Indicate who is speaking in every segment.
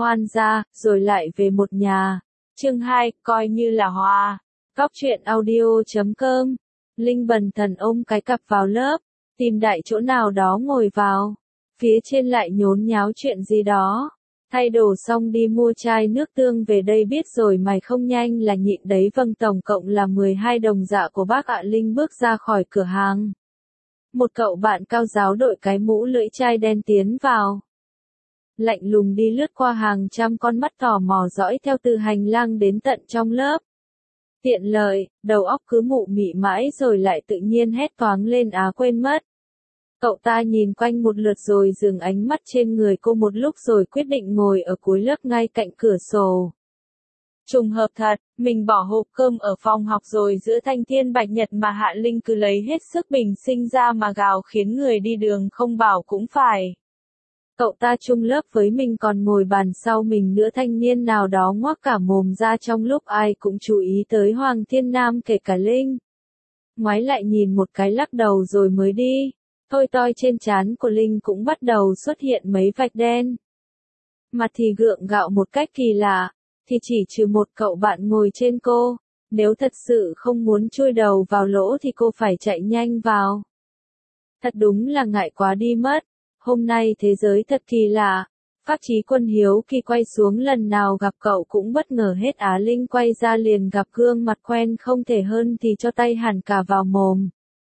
Speaker 1: Hoan gia, rồi lại về một nhà. Chương 2, coi như là hòa. Cóc truyện audio.com. Linh bần thần ôm cái cặp vào lớp, tìm đại chỗ nào đó ngồi vào. Phía trên lại nhốn nháo chuyện gì đó. Thay đồ xong đi mua chai nước tương về đây biết rồi mày không nhanh là nhịn đấy. Vâng, tổng cộng là 12 đồng dạ của bác ạ. Linh bước ra khỏi cửa hàng. Một cậu bạn cao giáo đội cái mũ lưỡi chai đen tiến vào. Lạnh lùng đi lướt qua hàng trăm con mắt tò mò dõi theo từ hành lang đến tận trong lớp. Tiện lợi, đầu óc cứ mụ mị mãi rồi lại tự nhiên hét toáng lên quên mất. Cậu ta nhìn quanh một lượt rồi dừng ánh mắt trên người cô một lúc rồi quyết định ngồi ở cuối lớp ngay cạnh cửa sổ. Trùng hợp thật, mình bỏ hộp cơm ở phòng học rồi giữa thanh thiên bạch nhật mà Hạ Linh cứ lấy hết sức bình sinh ra mà gào khiến người đi đường không bảo cũng phải. Cậu ta chung lớp với mình còn ngồi bàn sau mình nữa. Thanh niên nào đó ngoác cả mồm ra trong lúc ai cũng chú ý tới Hoàng Thiên Nam kể cả Linh. Ngoái lại nhìn một cái lắc đầu rồi mới đi. Thôi toi trên trán của Linh cũng bắt đầu xuất hiện mấy vạch đen. Mặt thì gượng gạo một cách kỳ lạ, thì chỉ trừ một cậu bạn ngồi trên cô. Nếu thật sự không muốn chui đầu vào lỗ thì cô phải chạy nhanh vào. Thật đúng là ngại quá đi mất. Hôm nay thế giới thật kỳ lạ. Phác Chí Quân hiếu kỳ quay xuống lần nào gặp cậu cũng bất ngờ hết. Linh quay ra liền gặp gương mặt quen không thể hơn thì cho tay hẳn cả vào mồm.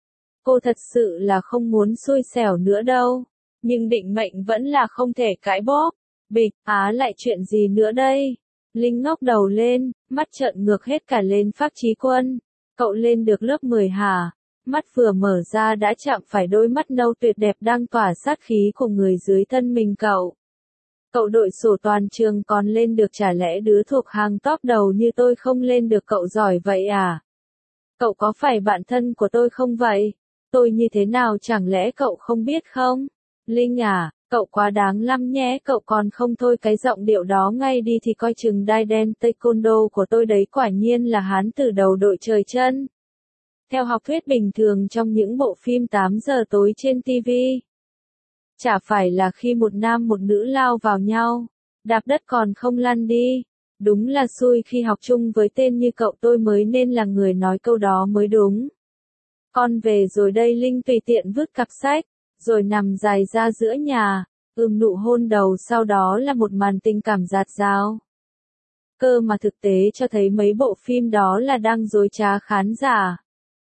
Speaker 1: Cô thật sự là không muốn xui xẻo nữa đâu. Nhưng định mệnh vẫn là không thể cãi bóp. Bịch, lại chuyện gì nữa đây? Linh ngóc đầu lên, mắt trợn ngược hết cả lên Phác Chí Quân. Cậu lên được lớp 10 hả? Mắt vừa mở ra đã chạm phải đôi mắt nâu tuyệt đẹp đang tỏa sát khí của người dưới thân mình cậu. Cậu đội sổ toàn trường còn lên được, chả lẽ đứa thuộc hàng top đầu như tôi không lên được? Cậu giỏi vậy à? Cậu có phải bạn thân của tôi không vậy? Tôi như thế nào chẳng lẽ cậu không biết không? Linh à, cậu quá đáng lắm nhé. Cậu còn không thôi cái giọng điệu đó ngay đi thì coi chừng đai đen taekwondo của tôi đấy. Quả nhiên là hán tử đầu đội trời chân. Theo học thuyết bình thường trong những bộ phim 8 giờ tối trên TV. Chả phải là khi một nam một nữ lao vào nhau, đạp đất còn không lăn đi. Đúng là xui khi học chung với tên như cậu, tôi mới nên là người nói câu đó mới đúng. Con về rồi đây. Linh tùy tiện vứt cặp sách, rồi nằm dài ra giữa nhà, nụ hôn đầu sau đó là một màn tình cảm dạt dào. Cơ mà thực tế cho thấy mấy bộ phim đó là đang dối trá khán giả.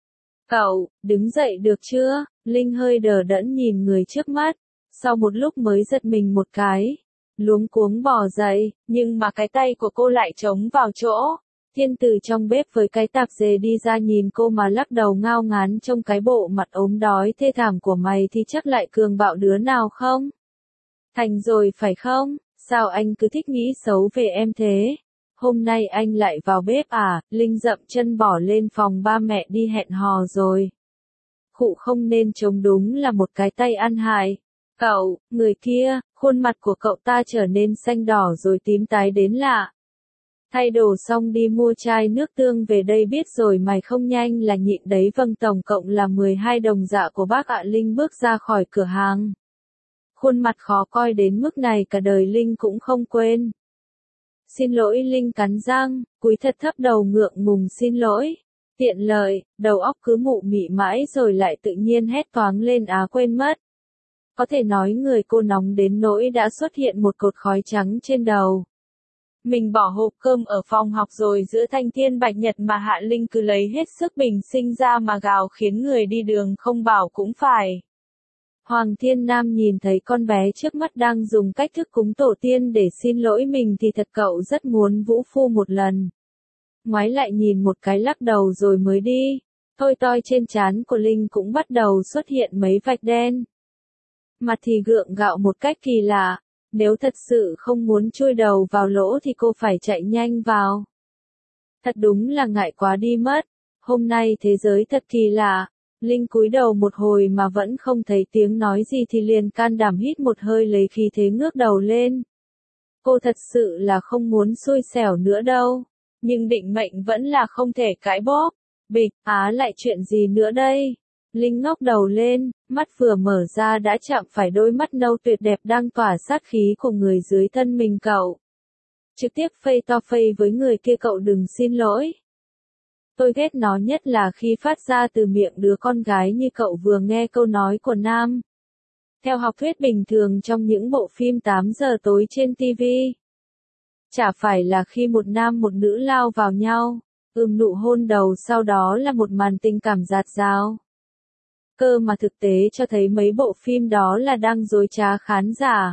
Speaker 1: Cậu, đứng dậy được chưa? Linh hơi đờ đẫn nhìn người trước mắt, sau một lúc mới giật mình một cái, luống cuống bò dậy, nhưng mà cái tay của cô lại chống vào chỗ. Thiên từ trong bếp với cái tạp dề đi ra nhìn cô mà lắc đầu ngao ngán. Trong cái bộ mặt ốm đói thê thảm của mày thì chắc lại cường bạo đứa nào không? Thành rồi phải không? Sao anh cứ thích nghĩ xấu về em thế? Hôm nay anh lại vào bếp à? Linh dậm chân bỏ lên phòng ba mẹ đi hẹn hò rồi. Khụ, không nên chống, đúng là một cái tay ăn hại. Cậu, người kia, khuôn mặt của cậu ta trở nên xanh đỏ rồi tím tái đến lạ. Thay đồ xong đi mua chai nước tương về đây biết rồi mày không nhanh là nhịn đấy. Vâng, tổng cộng là 12 đồng dạ của bác ạ. Linh bước ra khỏi cửa hàng. Khuôn mặt khó coi đến mức này cả đời Linh cũng không quên. Xin lỗi. Linh cắn răng, cúi thật thấp đầu ngượng ngùng xin lỗi. Tiện lợi, đầu óc cứ mụ mị mãi rồi lại tự nhiên hét toáng lên quên mất. Có thể nói người cô nóng đến nỗi đã xuất hiện một cột khói trắng trên đầu. Mình bỏ hộp cơm ở phòng học rồi giữa thanh thiên bạch nhật mà Hạ Linh cứ lấy hết sức bình sinh ra mà gào khiến người đi đường không bảo cũng phải. Hoàng Thiên Nam nhìn thấy con bé trước mắt đang dùng cách thức cúng tổ tiên để xin lỗi mình thì thật cậu rất muốn vũ phu một lần. Ngoái lại nhìn một cái lắc đầu rồi mới đi. Thôi toi trên trán của Linh cũng bắt đầu xuất hiện mấy vạch đen. Mặt thì gượng gạo một cách kỳ lạ. Nếu thật sự không muốn chui đầu vào lỗ thì cô phải chạy nhanh vào. Thật đúng là ngại quá đi mất. Hôm nay thế giới thật kỳ lạ. Linh cúi đầu một hồi mà vẫn không thấy tiếng nói gì thì liền can đảm hít một hơi lấy khí thế ngước đầu lên. Cô thật sự là không muốn xui xẻo nữa đâu. Nhưng định mệnh vẫn là không thể cãi bóp. Bịch, lại chuyện gì nữa đây? Linh ngóc đầu lên, mắt vừa mở ra đã chạm phải đôi mắt nâu tuyệt đẹp đang tỏa sát khí của người dưới thân mình cậu. Trực tiếp face to face với người kia cậu đừng xin lỗi. Tôi ghét nó nhất là khi phát ra từ miệng đứa con gái như cậu vừa nghe câu nói của nam. Theo học thuyết bình thường trong những bộ phim 8 giờ tối trên TV. Chả phải là khi một nam một nữ lao vào nhau, nụ hôn đầu sau đó là một màn tình cảm dạt dào. Cơ mà thực tế cho thấy mấy bộ phim đó là đang dối trá khán giả.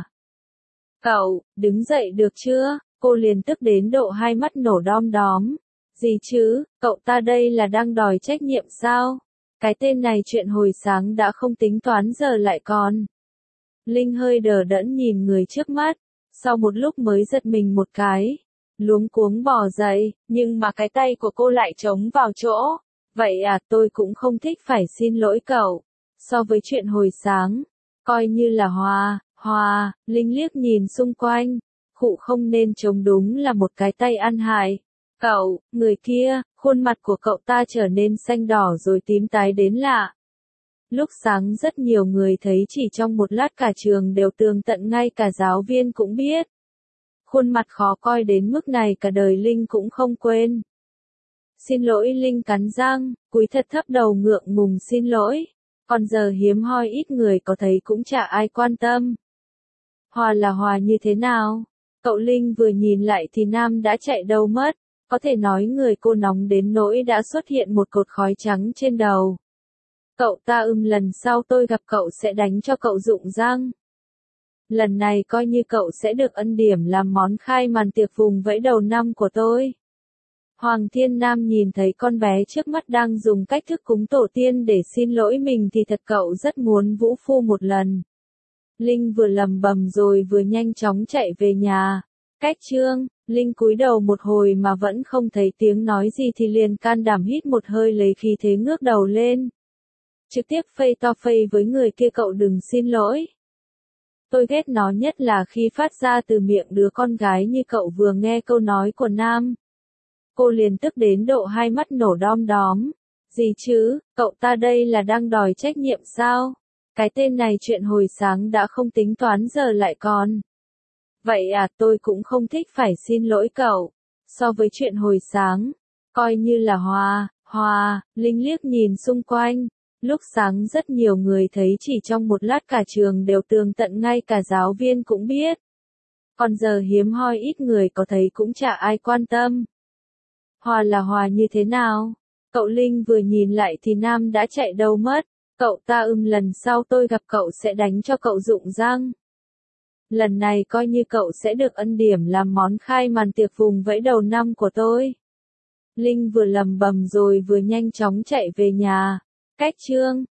Speaker 1: Cậu, đứng dậy được chưa? Cô liền tức đến độ hai mắt nổ đom đóm. Gì chứ, cậu ta đây là đang đòi trách nhiệm sao? Cái tên này chuyện hồi sáng đã không tính toán giờ lại còn. Linh hơi đờ đẫn nhìn người trước mắt, sau một lúc mới giật mình một cái. Luống cuống bò dậy, nhưng mà cái tay của cô lại trống vào chỗ. Vậy à, tôi cũng không thích phải xin lỗi cậu. So với chuyện hồi sáng, coi như là hòa, Linh liếc nhìn xung quanh. Khụ không nên trống đúng là một cái tay ăn hại. Cậu, người kia, khuôn mặt của cậu ta trở nên xanh đỏ rồi tím tái đến lạ. Lúc sáng rất nhiều người thấy chỉ trong một lát cả trường đều tường tận ngay cả giáo viên cũng biết. Khuôn mặt khó coi đến mức này cả đời Linh cũng không quên. Xin lỗi Linh cắn răng, cúi thật thấp đầu ngượng ngùng xin lỗi. Còn giờ hiếm hoi ít người có thấy cũng chả ai quan tâm. Hòa là hòa như thế nào? Cậu Linh vừa nhìn lại thì Nam đã chạy đâu mất. Có thể nói người cô nóng đến nỗi đã xuất hiện một cột khói trắng trên đầu. Cậu ta lần sau tôi gặp cậu sẽ đánh cho cậu rụng răng. Lần này coi như cậu sẽ được ân điểm làm món khai màn tiệc vùng vẫy đầu năm của tôi. Hoàng Thiên Nam nhìn thấy con bé trước mắt đang dùng cách thức cúng tổ tiên để xin lỗi mình thì thật cậu rất muốn vũ phu một lần. Linh vừa lầm bầm rồi vừa nhanh chóng chạy về nhà. Cách Trương, Linh cúi đầu một hồi mà vẫn không thấy tiếng nói gì thì liền can đảm hít một hơi lấy khí thế ngước đầu lên. Trực tiếp face to face với người kia cậu đừng xin lỗi. Tôi ghét nó nhất là khi phát ra từ miệng đứa con gái như cậu vừa nghe câu nói của nam. Cô liền tức đến độ hai mắt nổ đom đóm. Gì chứ, cậu ta đây là đang đòi trách nhiệm sao? Cái tên này chuyện hồi sáng đã không tính toán giờ lại còn. Vậy à, tôi cũng không thích phải xin lỗi cậu. So với chuyện hồi sáng, coi như là hòa, Linh liếc nhìn xung quanh. Lúc sáng rất nhiều người thấy chỉ trong một lát cả trường đều tường tận ngay cả giáo viên cũng biết. Còn giờ hiếm hoi ít người có thấy cũng chả ai quan tâm. Hòa là hòa như thế nào? Cậu Linh vừa nhìn lại thì Nam đã chạy đâu mất. Cậu ta lần sau tôi gặp cậu sẽ đánh cho cậu rụng răng. Lần này coi như cậu sẽ được ân điểm làm món khai màn tiệc vùng vẫy đầu năm của tôi. Linh vừa lầm bầm rồi vừa nhanh chóng chạy về nhà. Cách Trương,